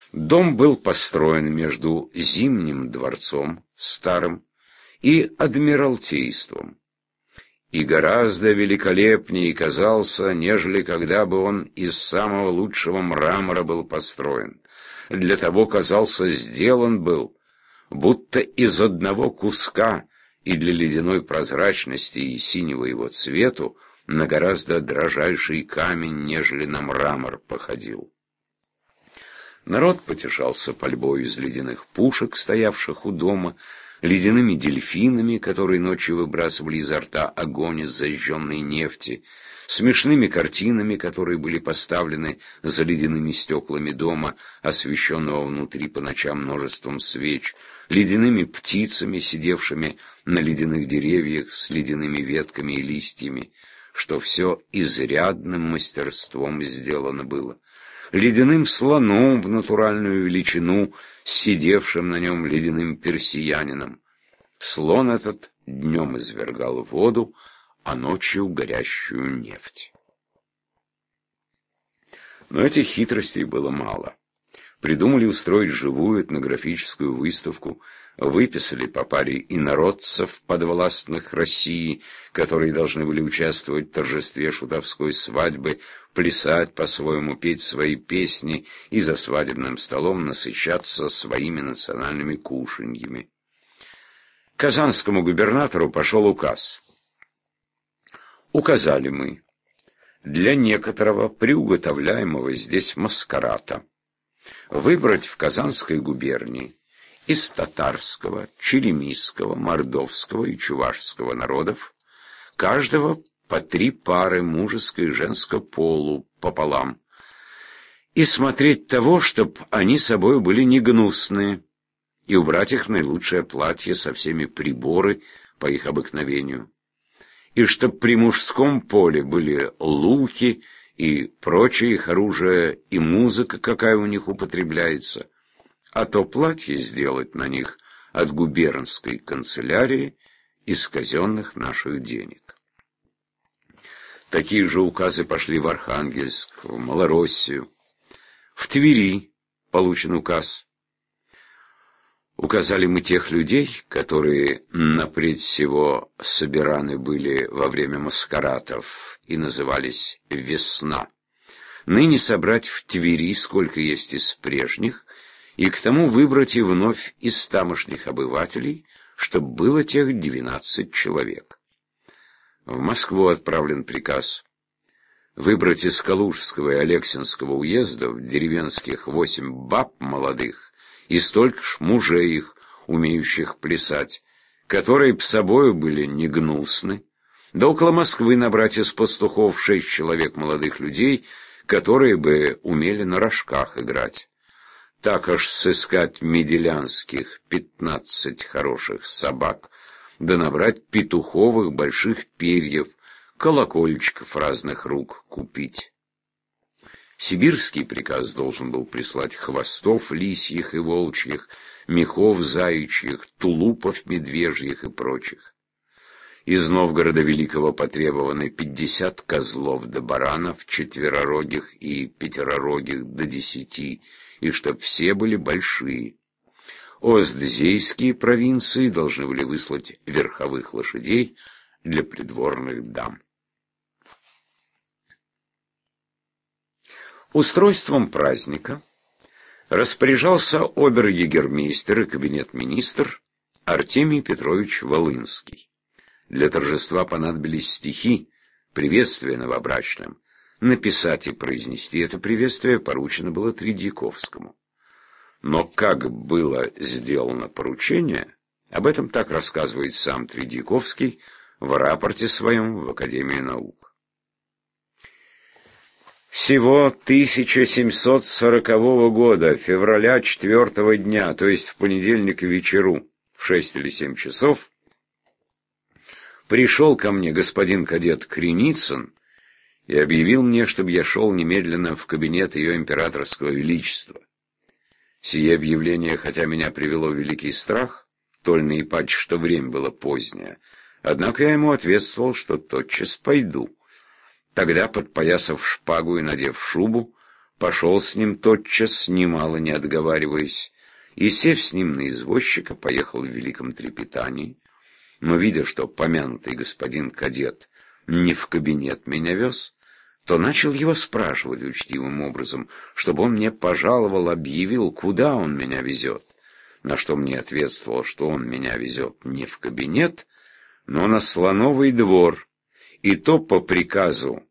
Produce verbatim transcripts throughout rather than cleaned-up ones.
Дом был построен между Зимним дворцом, старым, и Адмиралтейством, и гораздо великолепнее казался, нежели когда бы он из самого лучшего мрамора был построен. Для того, казался, сделан был, будто из одного куска, и для ледяной прозрачности и синего его цвету на гораздо дрожайший камень, нежели на мрамор походил. Народ потешался пальбой из ледяных пушек, стоявших у дома, ледяными дельфинами, которые ночью выбрасывали изо рта огонь из зажженной нефти, смешными картинами, которые были поставлены за ледяными стеклами дома, освещенного внутри по ночам множеством свеч, ледяными птицами, сидевшими на ледяных деревьях с ледяными ветками и листьями, что все изрядным мастерством сделано было, ледяным слоном в натуральную величину, сидевшим на нем ледяным персиянином. Слон этот днем извергал воду, а ночью горящую нефть. Но этих хитростей было мало. Придумали устроить живую этнографическую выставку, выписали по паре инородцев, подвластных России, которые должны были участвовать в торжестве шутовской свадьбы, плясать по-своему, петь свои песни и за свадебным столом насыщаться своими национальными кушаньями. Казанскому губернатору пошел указ. Указали мы для некоторого приуготовляемого здесь маскарада выбрать в Казанской губернии из татарского, черемисского, мордовского и чувашского народов каждого по три пары мужеско- и женского полу пополам, и смотреть того, чтоб они собой были не гнусные, и убрать их в наилучшее платье со всеми приборы по их обыкновению, и чтоб при мужском поле были луки и прочее их оружие, и музыка, какая у них употребляется, а то платье сделать на них от губернской канцелярии из казенных наших денег. Такие же указы пошли в Архангельск, в Малороссию. В Твери получен указ. Указали мы тех людей, которые напред всего собираны были во время маскаратов и назывались «Весна». Ныне собрать в Твери, сколько есть из прежних, и к тому выбрать и вновь из тамошних обывателей, чтоб было тех двенадцать человек. В Москву отправлен приказ выбрать из Калужского и Алексинского уездов деревенских восемь баб молодых и столько ж мужей их, умеющих плясать, которые б собою были не гнусны, да около Москвы набрать из пастухов шесть человек молодых людей, которые бы умели на рожках играть. Так аж сыскать меделянских пятнадцать хороших собак, да набрать петуховых больших перьев, колокольчиков разных рук купить. Сибирский приказ должен был прислать хвостов лисьих и волчьих, мехов заячьих, тулупов медвежьих и прочих. Из Новгорода Великого потребованы пятьдесят козлов до баранов, четверорогих и пятеророгих до десяти, и чтоб все были большие. Остзейские провинции должны были выслать верховых лошадей для придворных дам. Устройством праздника распоряжался обер-егермейстер и кабинет-министр Артемий Петрович Волынский. Для торжества понадобились стихи, приветствия новобрачным. Написать и произнести это приветствие поручено было Тредьяковскому. Но как было сделано поручение, об этом так рассказывает сам Тредьяковский в рапорте своем в Академию наук. Всего тысяча семьсот сорокового года, февраля четвертого дня, то есть в понедельник вечеру, в шесть или семь часов, пришел ко мне господин кадет Креницын и объявил мне, чтобы я шел немедленно в кабинет ее императорского величества. Сие объявление, хотя меня привело в великий страх, тольно и паче, что время было позднее, однако я ему ответствовал, что тотчас пойду. Тогда, подпоясав шпагу и надев шубу, пошел с ним тотчас, немало не отговариваясь, и, сев с ним на извозчика, поехал в великом трепетании. Но, видя, что помянутый господин кадет не в кабинет меня вез, то начал его спрашивать учтивым образом, чтобы он мне пожаловал, объявил, куда он меня везет. На что мне ответствовал, что он меня везет не в кабинет, но на Слоновый двор, и то по приказу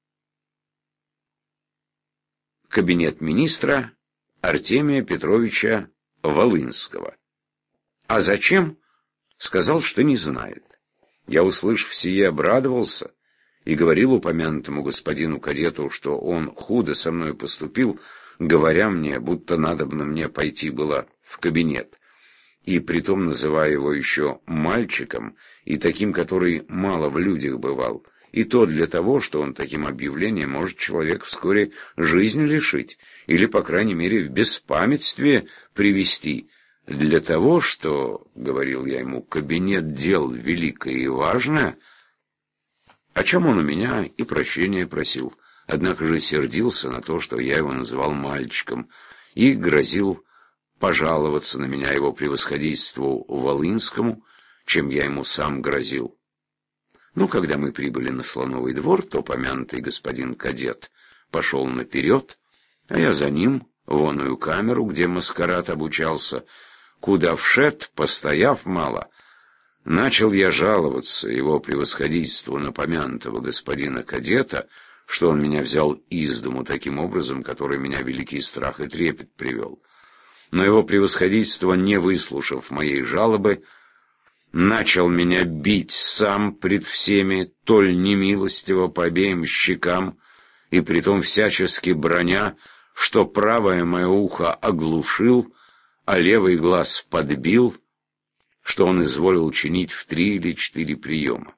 кабинет министра Артемия Петровича Волынского. А зачем? Сказал, что не знает. Я, услышав сие, обрадовался и говорил упомянутому господину кадету, что он худо со мной поступил, говоря мне, будто надобно мне пойти было в кабинет, и притом называя его еще мальчиком и таким, который мало в людях бывал, и то для того, что он таким объявлением может человек вскоре жизнь лишить, или, по крайней мере, в беспамятстве привести. Для того, что, — говорил я ему, — кабинет дел великое и важное, о чем он у меня и прощения просил, однако же сердился на то, что я его называл мальчиком, и грозил пожаловаться на меня его превосходительству Волынскому, чем я ему сам грозил. Ну, когда мы прибыли на Слоновый двор, то помянутый господин кадет пошел наперед, а я за ним в оную камеру, где маскарад обучался, куда вшед, постояв мало, начал я жаловаться его превосходительству на помянутого господина кадета, что он меня взял из дому таким образом, который меня великий страх и трепет привел. Но его превосходительство, не выслушав моей жалобы, начал меня бить сам пред всеми, толь немилостиво по обеим щекам, и притом всячески броня, что правое мое ухо оглушил, а левый глаз подбил, что он изволил чинить в три или четыре приема.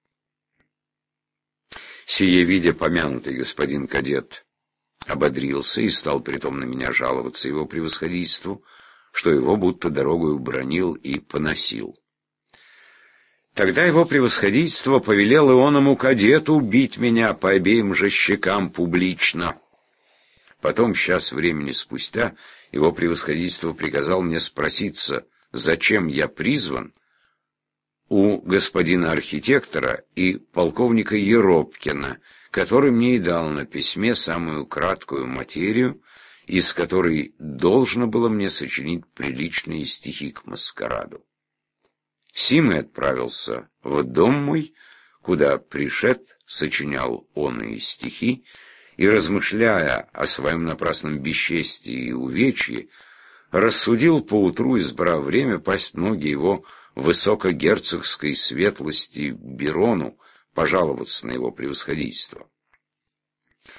Сие видя, помянутый господин кадет ободрился и стал притом на меня жаловаться его превосходительству, что его будто дорогою бранил и поносил. Тогда его превосходительство повелел ионому кадету бить меня по обеим же щекам публично. Потом, час времени спустя, его превосходительство приказал мне спроситься, зачем я призван, у господина архитектора и полковника Еропкина, который мне и дал на письме самую краткую материю, из которой должно было мне сочинить приличные стихи к маскараду. Сим и отправился в дом мой, куда пришед, сочинял он и стихи, и, размышляя о своем напрасном бесчестии и увечье, рассудил поутру, избрав время, пасть ноги его высокогерцогской светлости Бирону, пожаловаться на его превосходительство.